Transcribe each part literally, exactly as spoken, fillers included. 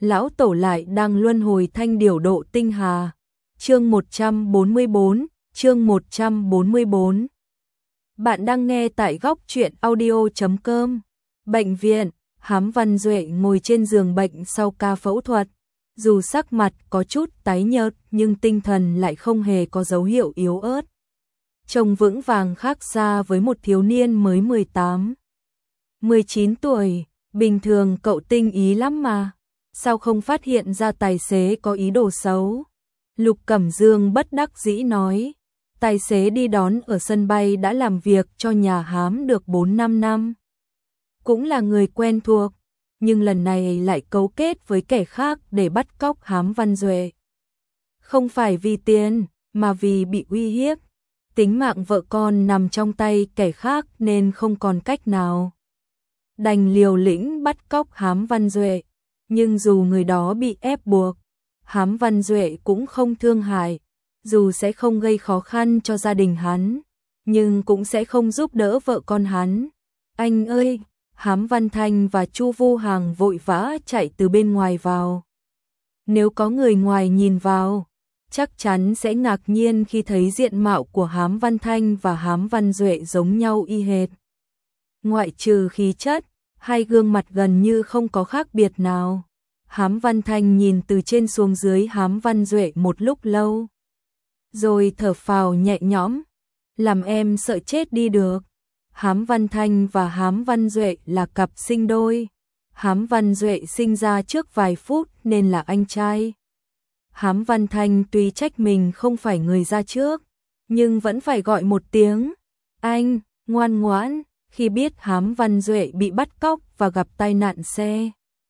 lão tổ lại đang luân hồi thanh điểu độ tinh hà. Chương một trăm bốn mươi bốn, chương một trăm bốn mươi bốn. Bạn đang nghe tại góc truyện audio chấm com. Bệnh viện, Hám Văn Duệ ngồi trên giường bệnh sau ca phẫu thuật. Dù sắc mặt có chút tái nhợt nhưng tinh thần lại không hề có dấu hiệu yếu ớt. Trông vững vàng khác xa với một thiếu niên mới mười tám, mười chín tuổi, bình thường cậu tinh ý lắm mà. Sao không phát hiện ra tài xế có ý đồ xấu? Lục Cẩm Dương bất đắc dĩ nói. Tài xế đi đón ở sân bay đã làm việc cho nhà Hám được bốn năm năm. Cũng là người quen thuộc, nhưng lần này lại cấu kết với kẻ khác để bắt cóc Hám Văn Duệ. Không phải vì tiền, mà vì bị uy hiếp. Tính mạng vợ con nằm trong tay kẻ khác nên không còn cách nào. Đành liều lĩnh bắt cóc Hám Văn Duệ. Nhưng dù người đó bị ép buộc, Hám Văn Duệ cũng không thương hại. Dù sẽ không gây khó khăn cho gia đình hắn, nhưng cũng sẽ không giúp đỡ vợ con hắn. Anh ơi! Hám Văn Thanh và Chu Vu Hàng vội vã chạy từ bên ngoài vào. Nếu có người ngoài nhìn vào, chắc chắn sẽ ngạc nhiên khi thấy diện mạo của Hám Văn Thanh và Hám Văn Duệ giống nhau y hệt. Ngoại trừ khí chất, hai gương mặt gần như không có khác biệt nào. Hám Văn Thanh nhìn từ trên xuống dưới Hám Văn Duệ một lúc lâu, rồi thở phào nhẹ nhõm. Làm em sợ chết đi được. Hám Văn Thanh và Hám Văn Duệ là cặp sinh đôi. Hám Văn Duệ sinh ra trước vài phút nên là anh trai. Hám Văn Thanh tuy trách mình không phải người ra trước, nhưng vẫn phải gọi một tiếng anh, ngoan ngoãn, khi biết Hám Văn Duệ bị bắt cóc và gặp tai nạn xe.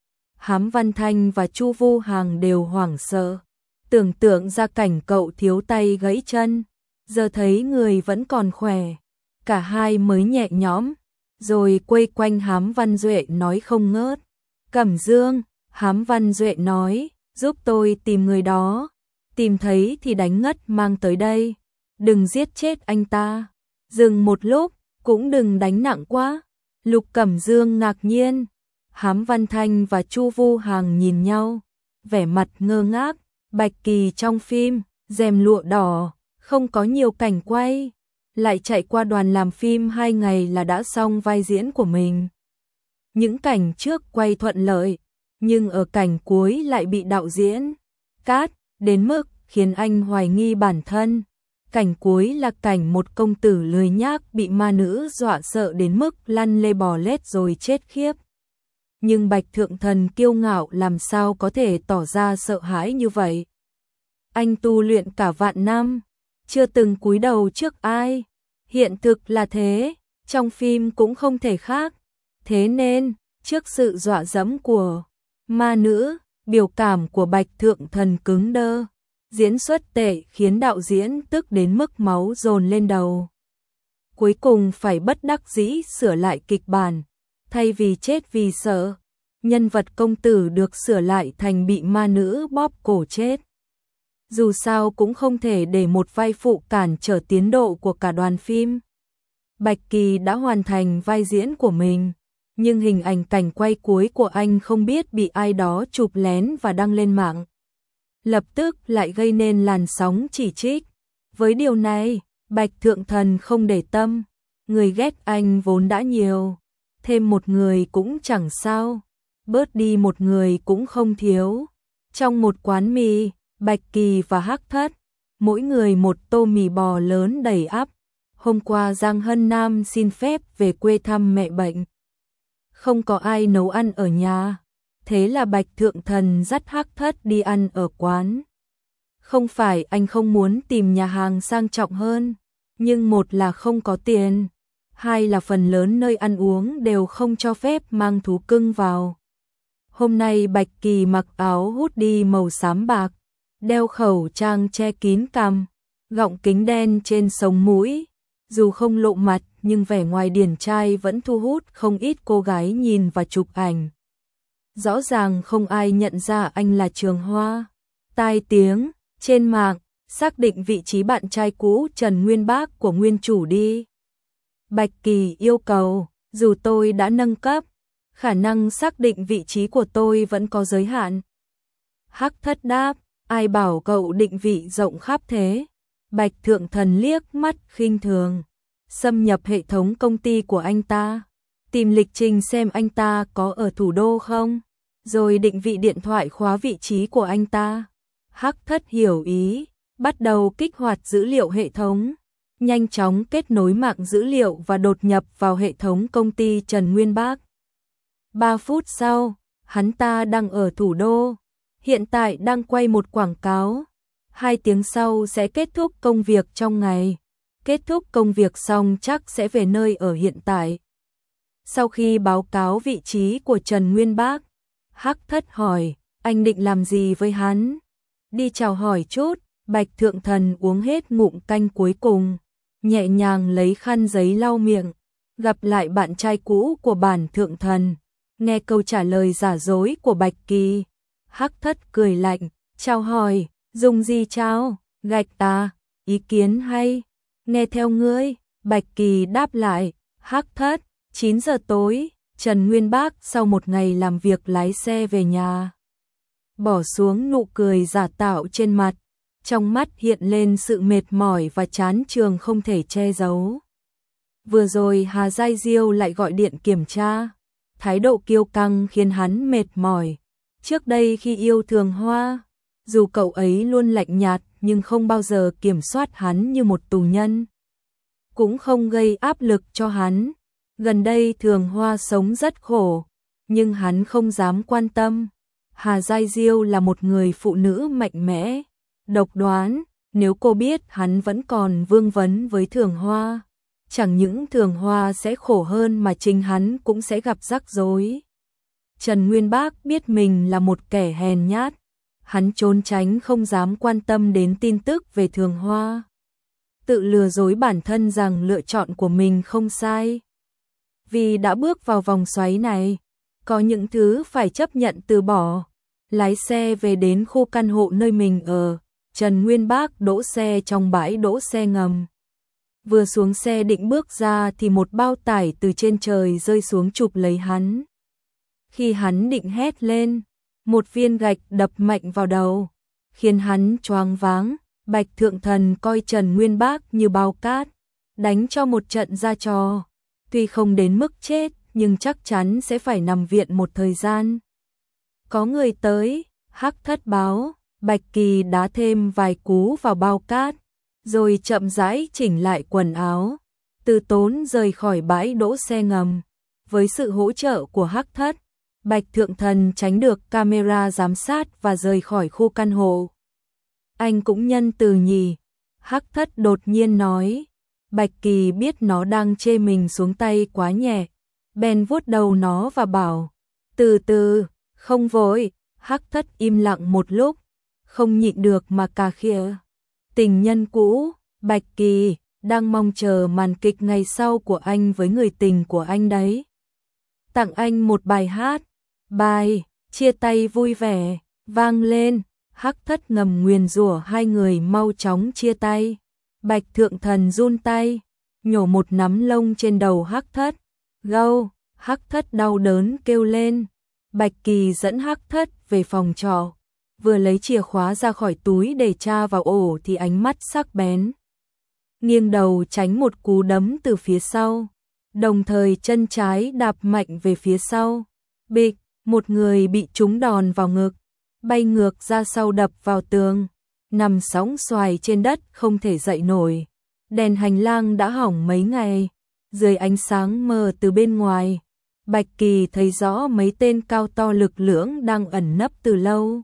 Hám Văn Thanh và Chu Vu Hàng đều hoảng sợ, tưởng tượng ra cảnh cậu thiếu tay gãy chân, giờ thấy người vẫn còn khỏe, cả hai mới nhẹ nhõm, rồi quây quanh Hám Văn Duệ nói không ngớt. Cẩm Dương, Hám Văn Duệ nói, giúp tôi tìm người đó, tìm thấy thì đánh ngất mang tới đây, đừng giết chết anh ta. Dừng một lúc, cũng đừng đánh nặng quá. Lục Cẩm Dương ngạc nhiên. Hám Văn Thanh và Chu Vu Hàng nhìn nhau, vẻ mặt ngơ ngác. Bạch Kỳ trong phim, rèm lụa đỏ, không có nhiều cảnh quay, lại chạy qua đoàn làm phim hai ngày là đã xong vai diễn của mình. Những cảnh trước quay thuận lợi, nhưng ở cảnh cuối lại bị đạo diễn cắt, đến mức khiến anh hoài nghi bản thân. Cảnh cuối là cảnh một công tử lười nhác bị ma nữ dọa sợ đến mức lăn lê bò lết rồi chết khiếp. Nhưng Bạch Thượng Thần kiêu ngạo làm sao có thể tỏ ra sợ hãi như vậy. Anh tu luyện cả vạn năm, chưa từng cúi đầu trước ai. Hiện thực là thế, trong phim cũng không thể khác. Thế nên, trước sự dọa dẫm của ma nữ, biểu cảm của Bạch Thượng Thần cứng đơ. Diễn xuất tệ khiến đạo diễn tức đến mức máu dồn lên đầu. Cuối cùng phải bất đắc dĩ sửa lại kịch bản. Thay vì chết vì sợ, nhân vật công tử được sửa lại thành bị ma nữ bóp cổ chết. Dù sao cũng không thể để một vai phụ cản trở tiến độ của cả đoàn phim. Bạch Kỳ đã hoàn thành vai diễn của mình, nhưng hình ảnh cảnh quay cuối của anh không biết bị ai đó chụp lén và đăng lên mạng. Lập tức lại gây nên làn sóng chỉ trích. Với điều này, Bạch Thượng Thần không để tâm, người ghét anh vốn đã nhiều, thêm một người cũng chẳng sao, bớt đi một người cũng không thiếu. Trong một quán mì, Bạch Kỳ và Hắc Thất, mỗi người một tô mì bò lớn đầy ắp. Hôm qua Giang Hân Nam xin phép về quê thăm mẹ bệnh. Không có ai nấu ăn ở nhà, thế là Bạch Thượng Thần dắt Hắc Thất đi ăn ở quán. Không phải anh không muốn tìm nhà hàng sang trọng hơn, nhưng một là không có tiền, hai là phần lớn nơi ăn uống đều không cho phép mang thú cưng vào. Hôm nay Bạch Kỳ mặc áo hoodie màu xám bạc, đeo khẩu trang che kín cằm, gọng kính đen trên sống mũi. Dù không lộ mặt nhưng vẻ ngoài điển trai vẫn thu hút không ít cô gái nhìn và chụp ảnh. Rõ ràng không ai nhận ra anh là Trường Hoa. Tai tiếng, trên mạng, xác định vị trí bạn trai cũ Trần Nguyên Bác của nguyên chủ đi. Bạch Kỳ yêu cầu, dù tôi đã nâng cấp, khả năng xác định vị trí của tôi vẫn có giới hạn. Hắc Thất đáp, ai bảo cậu định vị rộng khắp thế? Bạch Thượng Thần liếc mắt khinh thường, xâm nhập hệ thống công ty của anh ta, tìm lịch trình xem anh ta có ở thủ đô không, rồi định vị điện thoại khóa vị trí của anh ta. Hắc Thất hiểu ý, bắt đầu kích hoạt dữ liệu hệ thống, nhanh chóng kết nối mạng dữ liệu và đột nhập vào hệ thống công ty Trần Nguyên Bác. Ba phút sau, hắn ta đang ở thủ đô, hiện tại đang quay một quảng cáo. Hai tiếng sau sẽ kết thúc công việc trong ngày. Kết thúc công việc xong chắc sẽ về nơi ở hiện tại. Sau khi báo cáo vị trí của Trần Nguyên Bác, Hắc Thất hỏi, anh định làm gì với hắn? Đi chào hỏi chút. Bạch Thượng Thần uống hết ngụm canh cuối cùng, nhẹ nhàng lấy khăn giấy lau miệng, gặp lại bạn trai cũ của bản Thượng Thần, nghe câu trả lời giả dối của Bạch Kỳ. Hắc Thất cười lạnh, chào hỏi, dùng gì chào, gạch ta, ý kiến hay, nghe theo ngươi. Bạch Kỳ đáp lại, Hắc Thất, chín giờ tối, Trần Nguyên Bác sau một ngày làm việc lái xe về nhà. Bỏ xuống nụ cười giả tạo trên mặt, trong mắt hiện lên sự mệt mỏi và chán chường không thể che giấu. Vừa rồi Hà Giai Diêu lại gọi điện kiểm tra, thái độ kiêu căng khiến hắn mệt mỏi. Trước đây khi yêu Thường Hoa, dù cậu ấy luôn lạnh nhạt nhưng không bao giờ kiểm soát hắn như một tù nhân, cũng không gây áp lực cho hắn. Gần đây Thường Hoa sống rất khổ, nhưng hắn không dám quan tâm. Hà Giai Diêu là một người phụ nữ mạnh mẽ, độc đoán, nếu cô biết hắn vẫn còn vương vấn với Thường Hoa, chẳng những Thường Hoa sẽ khổ hơn mà chính hắn cũng sẽ gặp rắc rối. Trần Nguyên Bác biết mình là một kẻ hèn nhát, hắn trốn tránh không dám quan tâm đến tin tức về Thường Hoa, tự lừa dối bản thân rằng lựa chọn của mình không sai. Vì đã bước vào vòng xoáy này, có những thứ phải chấp nhận từ bỏ. Lái xe về đến khu căn hộ nơi mình ở, Trần Nguyên Bác đỗ xe trong bãi đỗ xe ngầm. Vừa xuống xe định bước ra thì một bao tải từ trên trời rơi xuống chụp lấy hắn. Khi hắn định hét lên, một viên gạch đập mạnh vào đầu, khiến hắn choáng váng. Bạch Thượng Thần coi Trần Nguyên Bác như bao cát, đánh cho một trận ra trò. Tuy không đến mức chết, nhưng chắc chắn sẽ phải nằm viện một thời gian. Có người tới, Hắc Thất báo, Bạch Kỳ đá thêm vài cú vào bao cát, rồi chậm rãi chỉnh lại quần áo, từ tốn rời khỏi bãi đỗ xe ngầm. Với sự hỗ trợ của Hắc Thất, Bạch Thượng Thần tránh được camera giám sát và rời khỏi khu căn hộ. Anh cũng nhân từ nhỉ? Hắc Thất đột nhiên nói. Bạch Kỳ biết nó đang chê mình xuống tay quá nhẹ, bèn vuốt đầu nó và bảo, từ từ, không vội. Hắc Thất im lặng một lúc, không nhịn được mà cà khịa. Tình nhân cũ, Bạch Kỳ, đang mong chờ màn kịch ngày sau của anh với người tình của anh đấy. Tặng anh một bài hát, bài chia tay vui vẻ, vang lên. Hắc Thất ngầm nguyền rủa hai người mau chóng chia tay. Bạch Thượng Thần run tay, nhổ một nắm lông trên đầu Hắc Thất. Gâu, Hắc Thất đau đớn kêu lên. Bạch Kỳ dẫn Hắc Thất về phòng trọ, vừa lấy chìa khóa ra khỏi túi để tra vào ổ thì ánh mắt sắc bén, nghiêng đầu tránh một cú đấm từ phía sau, đồng thời chân trái đạp mạnh về phía sau. Bịch, một người bị trúng đòn vào ngực, bay ngược ra sau đập vào tường, nằm sóng xoài trên đất không thể dậy nổi. Đèn hành lang đã hỏng mấy ngày, dưới ánh sáng mờ từ bên ngoài, Bạch Kỳ thấy rõ mấy tên cao to lực lưỡng đang ẩn nấp từ lâu.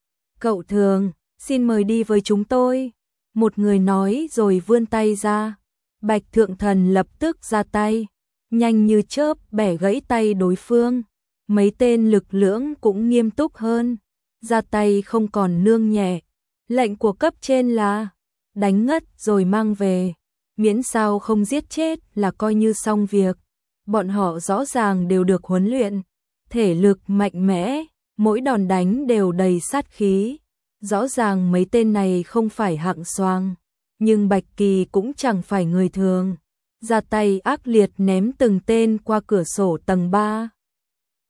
Cậu Thường, xin mời đi với chúng tôi. Một người nói rồi vươn tay ra. Bạch Thượng Thần lập tức ra tay, nhanh như chớp bẻ gãy tay đối phương. Mấy tên lực lưỡng cũng nghiêm túc hơn, ra tay không còn nương nhẹ. Lệnh của cấp trên là đánh ngất rồi mang về, miễn sao không giết chết là coi như xong việc. Bọn họ rõ ràng đều được huấn luyện, thể lực mạnh mẽ, mỗi đòn đánh đều đầy sát khí. Rõ ràng mấy tên này không phải hạng xoang, nhưng Bạch Kỳ cũng chẳng phải người thường. Ra tay ác liệt ném từng tên qua cửa sổ tầng ba.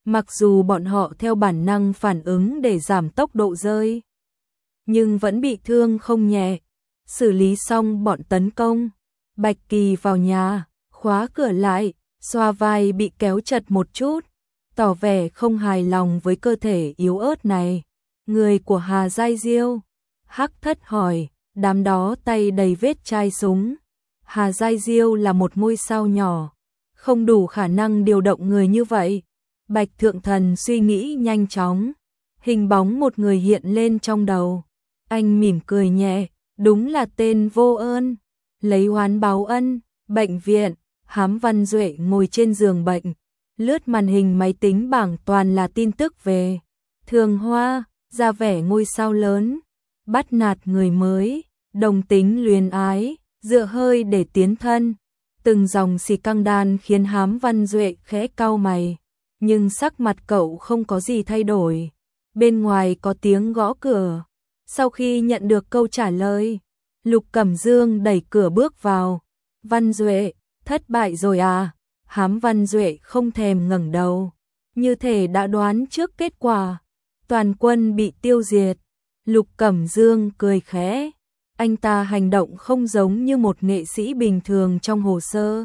Mặc dù bọn họ theo bản năng phản ứng để giảm tốc độ rơi, nhưng vẫn bị thương không nhẹ. Xử lý xong bọn tấn công, Bạch Kỳ vào nhà, khóa cửa lại, xoa vai bị kéo chật một chút, tỏ vẻ không hài lòng với cơ thể yếu ớt này. Người của Hà Giai Diêu, Hắc Thất hỏi, đám đó tay đầy vết chai súng. Hà Giai Diêu là một ngôi sao nhỏ, không đủ khả năng điều động người như vậy. Bạch Thượng Thần suy nghĩ nhanh chóng, hình bóng một người hiện lên trong đầu. Anh mỉm cười nhẹ, đúng là tên vô ơn, lấy oán báo ân. Bệnh viện, Hám Văn Duệ ngồi trên giường bệnh, lướt màn hình máy tính bảng toàn là tin tức về Thường Hoa, ra vẻ ngôi sao lớn, bắt nạt người mới, đồng tính luyến ái, dựa hơi để tiến thân. Từng dòng xì căng đan khiến Hám Văn Duệ khẽ cau mày, nhưng sắc mặt cậu không có gì thay đổi. Bên ngoài có tiếng gõ cửa. Sau khi nhận được câu trả lời, Lục Cẩm Dương đẩy cửa bước vào. Văn Duệ, thất bại rồi à? Hám Văn Duệ không thèm ngẩng đầu, như thể đã đoán trước kết quả. Toàn quân bị tiêu diệt. Lục Cẩm Dương cười khẽ. Anh ta hành động không giống như một nghệ sĩ bình thường trong hồ sơ.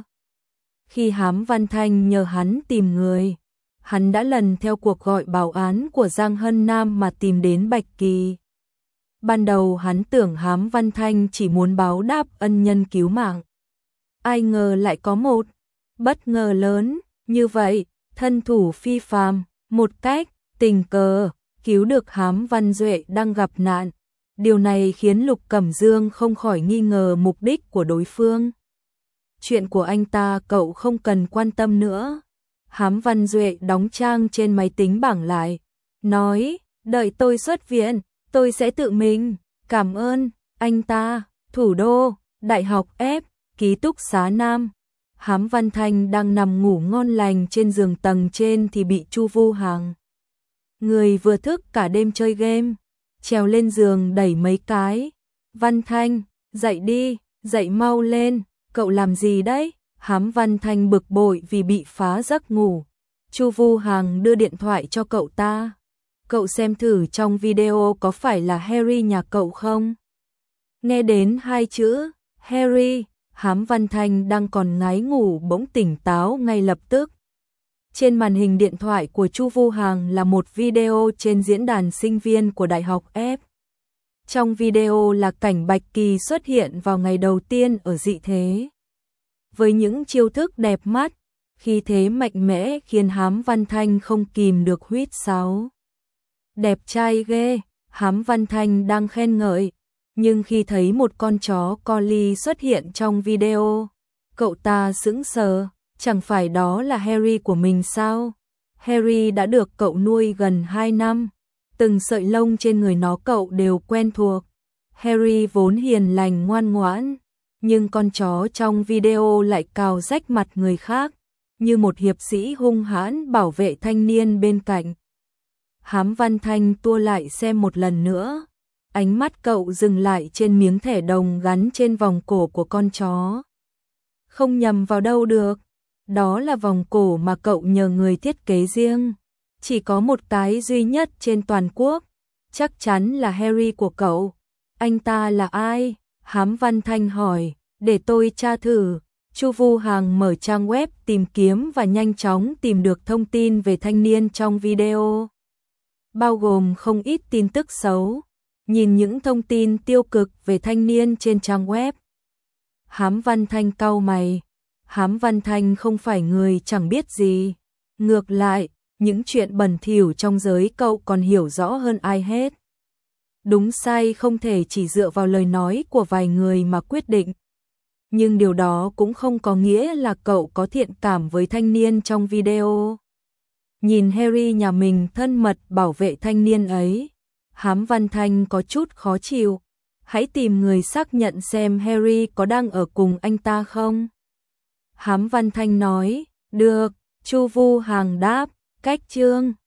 Khi Hám Văn Thanh nhờ hắn tìm người, hắn đã lần theo cuộc gọi bảo án của Giang Hân Nam mà tìm đến Bạch Kỳ. Ban đầu hắn tưởng Hám Văn Thanh chỉ muốn báo đáp ân nhân cứu mạng. Ai ngờ lại có một bất ngờ lớn như vậy, thân thủ phi phàm, một cách tình cờ cứu được Hám Văn Duệ đang gặp nạn. Điều này khiến Lục Cẩm Dương không khỏi nghi ngờ mục đích của đối phương. Chuyện của anh ta cậu không cần quan tâm nữa. Hám Văn Duệ đóng trang trên máy tính bảng lại, nói, đợi tôi xuất viện, tôi sẽ tự mình. Cảm ơn, anh ta. Thủ đô, Đại học F, ký túc xá Nam. Hám Văn Thanh đang nằm ngủ ngon lành trên giường tầng trên thì bị Chu Vu Hàng, người vừa thức cả đêm chơi game, trèo lên giường đẩy mấy cái. Văn Thanh, dậy đi, dậy mau lên, cậu làm gì đấy? Hám Văn Thanh bực bội vì bị phá giấc ngủ. Chu Vu Hàng đưa điện thoại cho cậu ta. Cậu xem thử trong video có phải là Harry nhà cậu không? Nghe đến hai chữ Harry, Hám Văn Thanh đang còn ngái ngủ bỗng tỉnh táo ngay lập tức. Trên màn hình điện thoại của Chu Vu Hàng là một video trên diễn đàn sinh viên của Đại học F. Trong video là cảnh Bạch Kỳ xuất hiện vào ngày đầu tiên ở dị thế. Với những chiêu thức đẹp mắt, khí thế mạnh mẽ khiến Hám Văn Thanh không kìm được huýt sáo. Đẹp trai ghê, Hám Văn Thanh đang khen ngợi. Nhưng khi thấy một con chó collie xuất hiện trong video, cậu ta sững sờ, chẳng phải đó là Harry của mình sao? Harry đã được cậu nuôi gần hai năm, từng sợi lông trên người nó cậu đều quen thuộc. Harry vốn hiền lành ngoan ngoãn, nhưng con chó trong video lại cào rách mặt người khác, như một hiệp sĩ hung hãn bảo vệ thanh niên bên cạnh. Hám Văn Thanh tua lại xem một lần nữa. Ánh mắt cậu dừng lại trên miếng thẻ đồng gắn trên vòng cổ của con chó. Không nhầm vào đâu được. Đó là vòng cổ mà cậu nhờ người thiết kế riêng. Chỉ có một cái duy nhất trên toàn quốc. Chắc chắn là Harry của cậu. Anh ta là ai? Hám Văn Thanh hỏi. Để tôi tra thử. Chu Vu Hàng mở trang web tìm kiếm và nhanh chóng tìm được thông tin về thanh niên trong video, bao gồm không ít tin tức xấu. Nhìn những thông tin tiêu cực về thanh niên trên trang web, Hám Văn Thanh cau mày. Hám Văn Thanh không phải người chẳng biết gì. Ngược lại, những chuyện bẩn thỉu trong giới cậu còn hiểu rõ hơn ai hết. Đúng sai không thể chỉ dựa vào lời nói của vài người mà quyết định. Nhưng điều đó cũng không có nghĩa là cậu có thiện cảm với thanh niên trong video. Nhìn Harry nhà mình thân mật bảo vệ thanh niên ấy, Hám Văn Thanh có chút khó chịu. Hãy tìm người xác nhận xem Harry có đang ở cùng anh ta không. Hám Văn Thanh nói, được. Chu Vu Hàng đáp, cách chương.